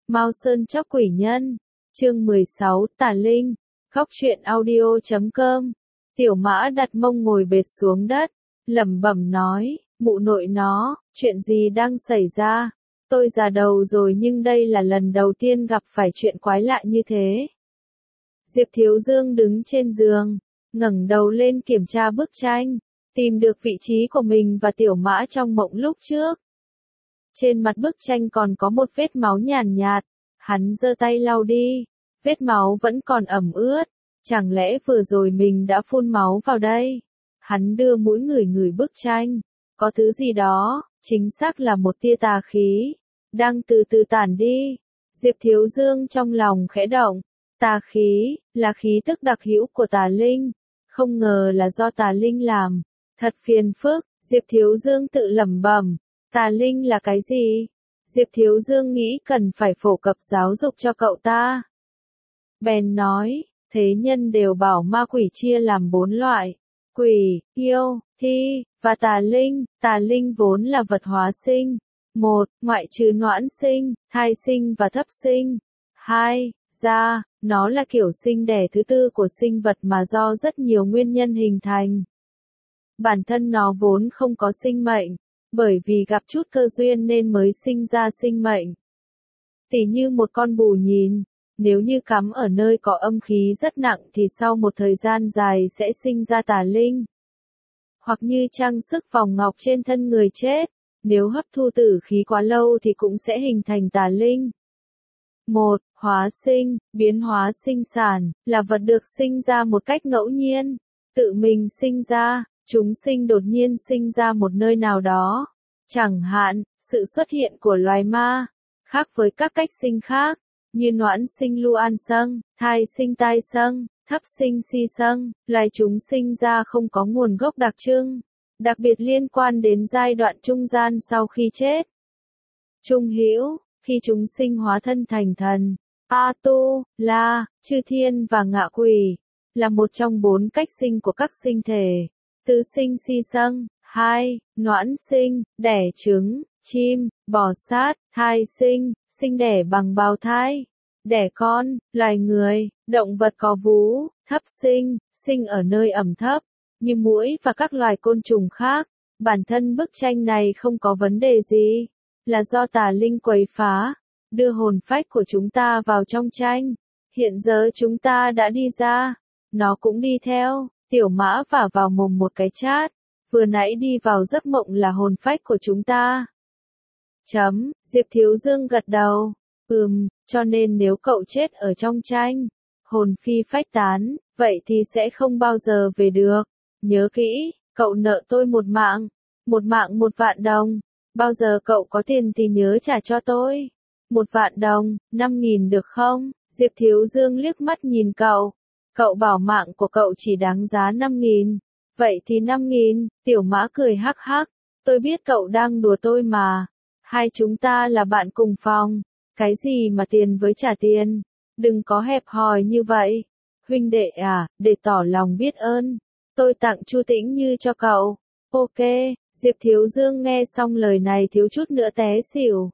Mao Sơn Chóc Quỷ Nhân, chương 16, Tà Linh, Khóc Chuyện Audio.com. Tiểu Mã đặt mông ngồi bệt xuống đất, lẩm bẩm nói, mụ nội nó, chuyện gì đang xảy ra? Tôi già đầu rồi nhưng đây là lần đầu tiên gặp phải chuyện quái lạ như thế. Diệp Thiếu Dương đứng trên giường, ngẩng đầu lên kiểm tra bức tranh, tìm được vị trí của mình và Tiểu Mã trong mộng lúc trước. Trên mặt bức tranh còn có một vết máu nhàn nhạt, hắn giơ tay lau đi, vết máu vẫn còn ẩm ướt, chẳng lẽ vừa rồi mình đã phun máu vào đây? Hắn đưa mũi ngửi ngửi bức tranh, có thứ gì đó, chính xác là một tia tà khí, đang từ từ tản đi. Diệp Thiếu Dương trong lòng khẽ động, tà khí, là khí tức đặc hữu của tà linh, không ngờ là do tà linh làm, thật phiền phức. Diệp Thiếu Dương tự lẩm bẩm, tà linh là cái gì? Diệp Thiếu Dương nghĩ cần phải phổ cập giáo dục cho cậu ta. Bèn nói, thế nhân đều bảo ma quỷ chia làm 4 loại, quỷ, yêu, thi, và tà linh. Tà linh vốn là vật hóa sinh. 1. Ngoại trừ noãn sinh, thai sinh và thấp sinh. 2. Da, nó là kiểu sinh đẻ thứ tư của sinh vật mà do rất nhiều nguyên nhân hình thành. Bản thân nó vốn không có sinh mệnh, bởi vì gặp chút cơ duyên nên mới sinh ra sinh mệnh. Tỉ như một con bù nhìn, nếu như cắm ở nơi có âm khí rất nặng thì sau một thời gian dài sẽ sinh ra tà linh. Hoặc như trang sức vòng ngọc trên thân người chết, nếu hấp thu tử khí quá lâu thì cũng sẽ hình thành tà linh. 1. Hóa sinh, biến hóa sinh sản, là vật được sinh ra một cách ngẫu nhiên, tự mình sinh ra, chúng sinh đột nhiên sinh ra một nơi nào đó. Chẳng hạn, sự xuất hiện của loài ma, khác với các cách sinh khác, như noãn sinh lưu an sâng, thai sinh tai sâng, thấp sinh si sâng, loài chúng sinh ra không có nguồn gốc đặc trưng, đặc biệt liên quan đến giai đoạn trung gian sau khi chết. Trung hữu, khi chúng sinh hóa thân thành thần, A Tu, La, chư thiên và ngạ quỷ, là một trong 4 cách sinh của các sinh thể. Tứ sinh si sâng, 2. Noãn sinh, đẻ trứng, chim, bò sát, thai sinh, sinh đẻ bằng bào thai, đẻ con, loài người, động vật có vú, thấp sinh, sinh ở nơi ẩm thấp, như muỗi và các loài côn trùng khác. Bản thân bức tranh này không có vấn đề gì, là do tà linh quấy phá, đưa hồn phách của chúng ta vào trong tranh. Hiện giờ chúng ta đã đi ra, nó cũng đi theo. Tiểu Mã vả vào mồm một cái chát, vừa nãy đi vào giấc mộng là hồn phách của chúng ta. Diệp Thiếu Dương gật đầu, cho nên nếu cậu chết ở trong tranh, hồn phi phách tán, vậy thì sẽ không bao giờ về được. Nhớ kỹ, cậu nợ tôi một mạng 1 vạn đồng, bao giờ cậu có tiền thì nhớ trả cho tôi. 1 vạn đồng, 5.000 được không? Diệp Thiếu Dương liếc mắt nhìn cậu. Cậu bảo mạng của cậu chỉ đáng giá 5.000, vậy thì 5.000, Tiểu Mã cười hắc hắc, tôi biết cậu đang đùa tôi mà, hai chúng ta là bạn cùng phòng, cái gì mà tiền với trả tiền, đừng có hẹp hòi như vậy, huynh đệ à, để tỏ lòng biết ơn, tôi tặng Chu Tĩnh Như cho cậu. Ok, Diệp Thiếu Dương nghe xong lời này thiếu chút nữa té xỉu.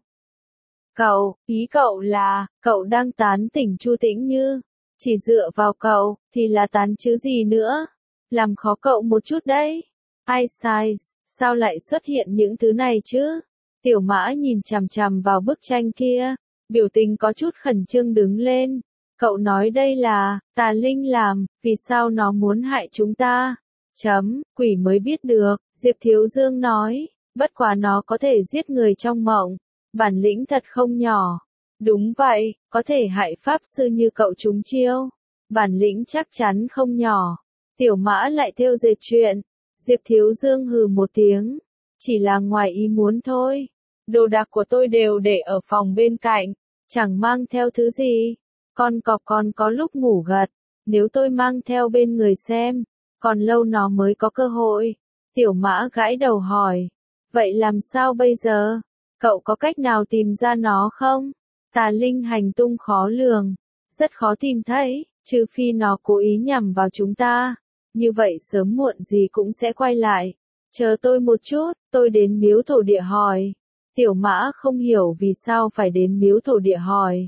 Ý cậu là, cậu đang tán tỉnh Chu Tĩnh Như? Chỉ dựa vào cậu, thì là tán chứ gì nữa. Làm khó cậu một chút đấy. Ai sai, sao lại xuất hiện những thứ này chứ? Tiểu Mã nhìn chằm chằm vào bức tranh kia, biểu tình có chút khẩn trương đứng lên. Cậu nói đây là, tà linh làm, vì sao nó muốn hại chúng ta? Quỷ mới biết được, Diệp Thiếu Dương nói, bất quá nó có thể giết người trong mộng. Bản lĩnh thật không nhỏ. Đúng vậy, có thể hại pháp sư như cậu trúng chiêu. Bản lĩnh chắc chắn không nhỏ. Tiểu Mã lại thêu dệt chuyện. Diệp Thiếu Dương hừ một tiếng. Chỉ là ngoài ý muốn thôi. Đồ đạc của tôi đều để ở phòng bên cạnh. Chẳng mang theo thứ gì. Con cọp còn có lúc ngủ gật. Nếu tôi mang theo bên người xem, còn lâu nó mới có cơ hội. Tiểu Mã gãi đầu hỏi. Vậy làm sao bây giờ? Cậu có cách nào tìm ra nó không? Tà linh hành tung khó lường, rất khó tìm thấy, trừ phi nó cố ý nhằm vào chúng ta. Như vậy sớm muộn gì cũng sẽ quay lại. Chờ tôi một chút, tôi đến miếu thổ địa hỏi. Tiểu Mã không hiểu vì sao phải đến miếu thổ địa hỏi.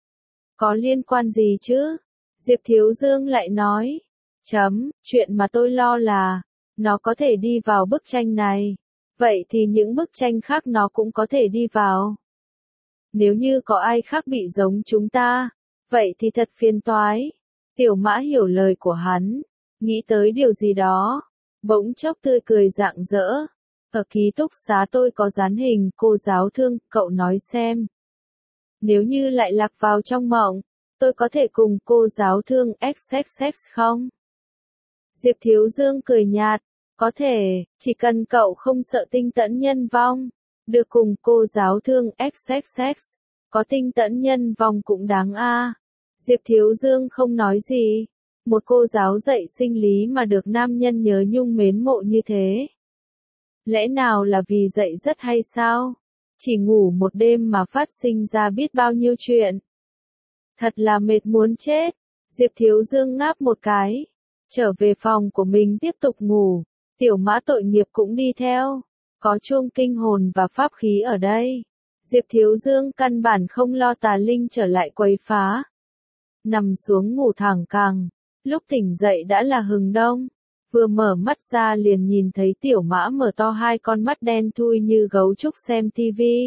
Có liên quan gì chứ? Diệp Thiếu Dương lại nói. Chuyện mà tôi lo là, nó có thể đi vào bức tranh này. Vậy thì những bức tranh khác nó cũng có thể đi vào. Nếu như có ai khác bị giống chúng ta, vậy thì thật phiền toái. Tiểu Mã hiểu lời của hắn, nghĩ tới điều gì đó, bỗng chốc tươi cười rạng rỡ. Ở ký túc xá tôi có dán hình cô giáo thương, cậu nói xem. Nếu như lại lạc vào trong mộng, tôi có thể cùng cô giáo thương XXX không? Diệp Thiếu Dương cười nhạt, có thể, chỉ cần cậu không sợ tinh tẫn nhân vong, được cùng cô giáo thương XXX, có tinh tẫn nhân vong cũng đáng a. Diệp Thiếu Dương không nói gì, một cô giáo dạy sinh lý mà được nam nhân nhớ nhung mến mộ như thế. Lẽ nào là vì dạy rất hay sao? Chỉ ngủ một đêm mà phát sinh ra biết bao nhiêu chuyện. Thật là mệt muốn chết. Diệp Thiếu Dương ngáp một cái, trở về phòng của mình tiếp tục ngủ. Tiểu Mã tội nghiệp cũng đi theo. Có chuông kinh hồn và pháp khí ở đây. Diệp Thiếu Dương căn bản không lo tà linh trở lại quấy phá. Nằm xuống ngủ thẳng cẳng. Lúc tỉnh dậy đã là hừng đông. Vừa mở mắt ra liền nhìn thấy Tiểu Mã mở to hai con mắt đen thui như gấu trúc xem tivi.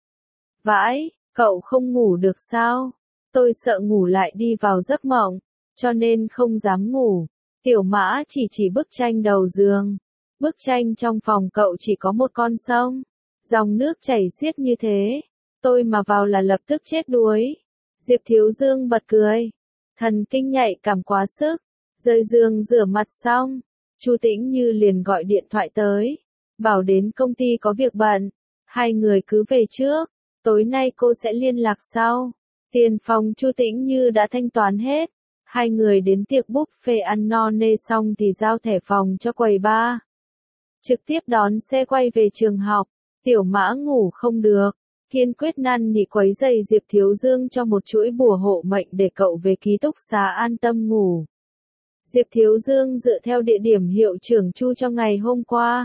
Vãi, cậu không ngủ được sao? Tôi sợ ngủ lại đi vào giấc mộng, cho nên không dám ngủ. Tiểu Mã chỉ bức tranh đầu giường. Bức tranh trong phòng cậu chỉ có một con sông. Dòng nước chảy xiết như thế. Tôi mà vào là lập tức chết đuối. Diệp Thiếu Dương bật cười. Thần kinh nhạy cảm quá sức. Rời giường rửa mặt xong. Chu Tĩnh Như liền gọi điện thoại tới. Bảo đến công ty có việc bận. Hai người cứ về trước. Tối nay cô sẽ liên lạc sau. Tiền phòng Chu Tĩnh Như đã thanh toán hết. Hai người đến tiệc buffet ăn no nê xong thì giao thẻ phòng cho quầy bar. Trực tiếp đón xe quay về trường học. Tiểu Mã ngủ không được. Kiên quyết năn nỉ quấy giày Diệp Thiếu Dương cho một chuỗi bùa hộ mệnh để cậu về ký túc xá an tâm ngủ. Diệp Thiếu Dương dựa theo địa điểm hiệu trưởng Chu cho ngày hôm qua.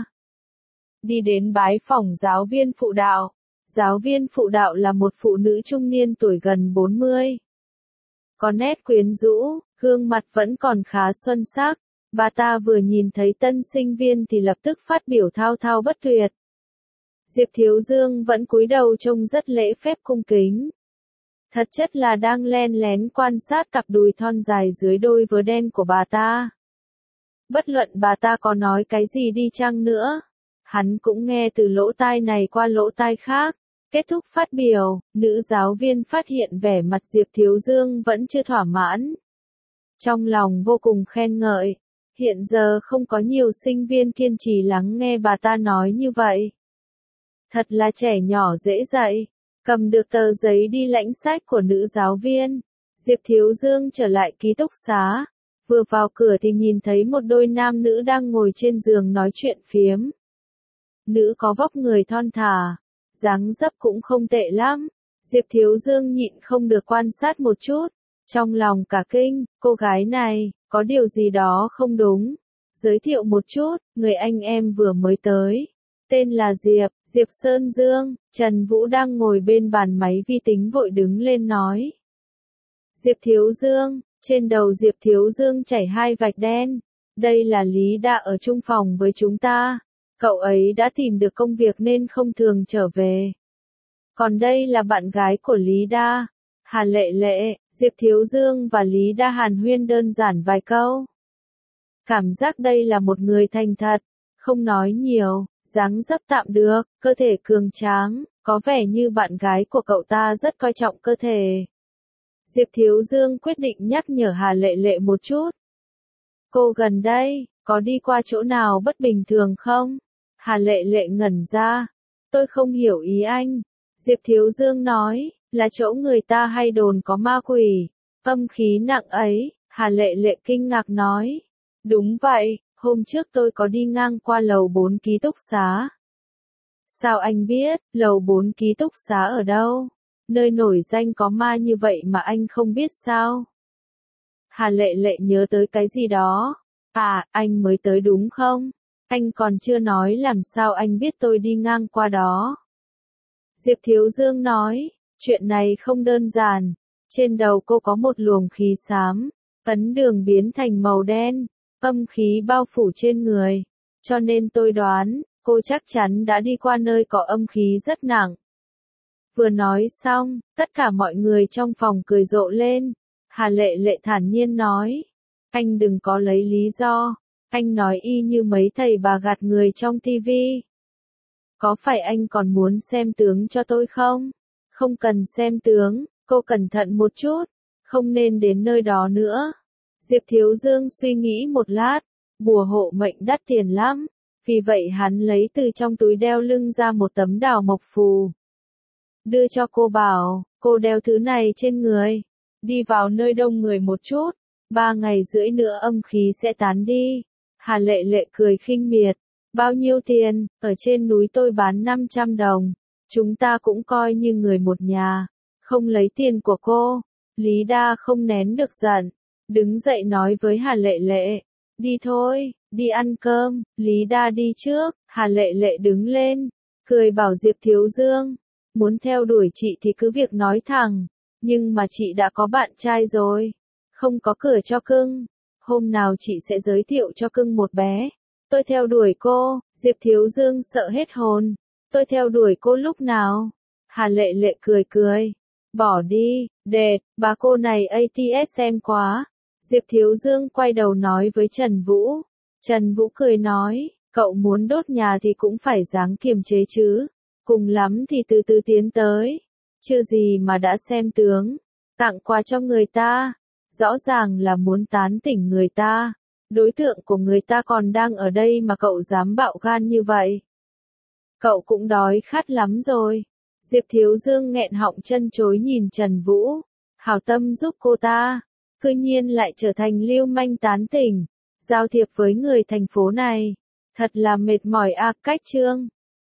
Đi đến bái phỏng giáo viên phụ đạo. Giáo viên phụ đạo là một phụ nữ trung niên tuổi gần 40. Có nét quyến rũ, gương mặt vẫn còn khá xuân sắc. Bà ta vừa nhìn thấy tân sinh viên thì lập tức phát biểu thao thao bất tuyệt. Diệp Thiếu Dương vẫn cúi đầu trông rất lễ phép cung kính. Thật chất là đang len lén quan sát cặp đùi thon dài dưới đôi vớ đen của bà ta. Bất luận bà ta có nói cái gì đi chăng nữa, hắn cũng nghe từ lỗ tai này qua lỗ tai khác. Kết thúc phát biểu, nữ giáo viên phát hiện vẻ mặt Diệp Thiếu Dương vẫn chưa thỏa mãn. Trong lòng vô cùng khen ngợi. Hiện giờ không có nhiều sinh viên kiên trì lắng nghe bà ta nói như vậy. Thật là trẻ nhỏ dễ dạy. Cầm được tờ giấy đi lãnh sách của nữ giáo viên. Diệp Thiếu Dương trở lại ký túc xá. Vừa vào cửa thì nhìn thấy một đôi nam nữ đang ngồi trên giường nói chuyện phiếm. Nữ có vóc người thon thả. Dáng dấp cũng không tệ lắm. Diệp Thiếu Dương nhịn không được quan sát một chút. Trong lòng cả kinh, cô gái này, có điều gì đó không đúng. Giới thiệu một chút, người anh em vừa mới tới. Tên là Diệp Sơn Dương. Trần Vũ đang ngồi bên bàn máy vi tính vội đứng lên nói. Diệp Thiếu Dương, trên đầu Diệp Thiếu Dương chảy hai vạch đen. Đây là Lý Đa ở chung phòng với chúng ta. Cậu ấy đã tìm được công việc nên không thường trở về. Còn đây là bạn gái của Lý Đa, Hà Lệ Lệ. Diệp Thiếu Dương và Lý Đa hàn huyên đơn giản vài câu. Cảm giác đây là một người thành thật, không nói nhiều, dáng dấp tạm được, cơ thể cường tráng, có vẻ như bạn gái của cậu ta rất coi trọng cơ thể. Diệp Thiếu Dương quyết định nhắc nhở Hà Lệ Lệ một chút. Cô gần đây, có đi qua chỗ nào bất bình thường không? Hà Lệ Lệ ngẩn ra. Tôi không hiểu ý anh. Diệp Thiếu Dương nói, là chỗ người ta hay đồn có ma quỷ, âm khí nặng ấy. Hà Lệ Lệ kinh ngạc nói. Đúng vậy, hôm trước tôi có đi ngang qua lầu 4 ký túc xá. Sao anh biết, lầu 4 ký túc xá ở đâu? Nơi nổi danh có ma như vậy mà anh không biết sao? Hà Lệ Lệ nhớ tới cái gì đó. À, anh mới tới đúng không? Anh còn chưa nói làm sao anh biết tôi đi ngang qua đó. Diệp Thiếu Dương nói, chuyện này không đơn giản. Trên đầu cô có một luồng khí xám, ấn đường biến thành màu đen, âm khí bao phủ trên người. Cho nên tôi đoán, cô chắc chắn đã đi qua nơi có âm khí rất nặng. Vừa nói xong, tất cả mọi người trong phòng cười rộ lên. Hà Lệ Lệ thản nhiên nói, anh đừng có lấy lý do, anh nói y như mấy thầy bà gạt người trong tivi. Có phải anh còn muốn xem tướng cho tôi không? Không cần xem tướng, cô cẩn thận một chút, không nên đến nơi đó nữa. Diệp Thiếu Dương suy nghĩ một lát, bùa hộ mệnh đắt tiền lắm, vì vậy hắn lấy từ trong túi đeo lưng ra một tấm đào mộc phù. Đưa cho cô bảo, cô đeo thứ này trên người, đi vào nơi đông người một chút, 3 ngày rưỡi nữa âm khí sẽ tán đi. Hà Lệ Lệ cười khinh miệt, bao nhiêu tiền, ở trên núi tôi bán 500 đồng, chúng ta cũng coi như người một nhà, không lấy tiền của cô. Lý Đa không nén được giận, đứng dậy nói với Hà Lệ Lệ, đi thôi, đi ăn cơm. Lý Đa đi trước, Hà Lệ Lệ đứng lên, cười bảo Diệp Thiếu Dương, muốn theo đuổi chị thì cứ việc nói thẳng, nhưng mà chị đã có bạn trai rồi, không có cửa cho cưng. Hôm nào chị sẽ giới thiệu cho cưng một bé. Tôi theo đuổi cô. Diệp Thiếu Dương sợ hết hồn. Tôi theo đuổi cô lúc nào? Hà Lệ Lệ cười cười. Bỏ đi, đệt, bà cô này ATSM quá. Diệp Thiếu Dương quay đầu nói với Trần Vũ. Trần Vũ cười nói, cậu muốn đốt nhà thì cũng phải dáng kiềm chế chứ. Cùng lắm thì từ từ tiến tới. Chưa gì mà đã xem tướng. Tặng quà cho người ta. Rõ ràng là muốn tán tỉnh người ta. Đối tượng của người ta còn đang ở đây mà cậu dám bạo gan như vậy. Cậu cũng đói khát lắm rồi. Diệp Thiếu Dương nghẹn họng chân chối nhìn Trần Vũ. Hảo tâm giúp cô ta. Cư nhiên lại trở thành lưu manh tán tỉnh. Giao thiệp với người thành phố này. Thật là mệt mỏi a. Cách chương